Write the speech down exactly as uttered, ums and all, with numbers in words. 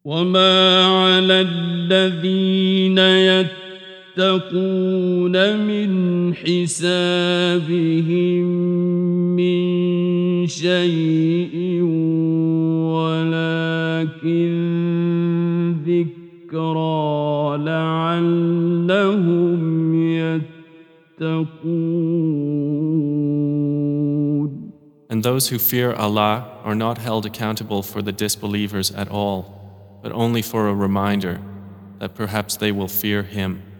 وما على الذين يتقون من حسابهم من شيء ولكن ذكرى لعلهم يتقون. And those who fear Allah are not held accountable for the disbelievers at all, but only for a reminder that perhaps they will fear Him.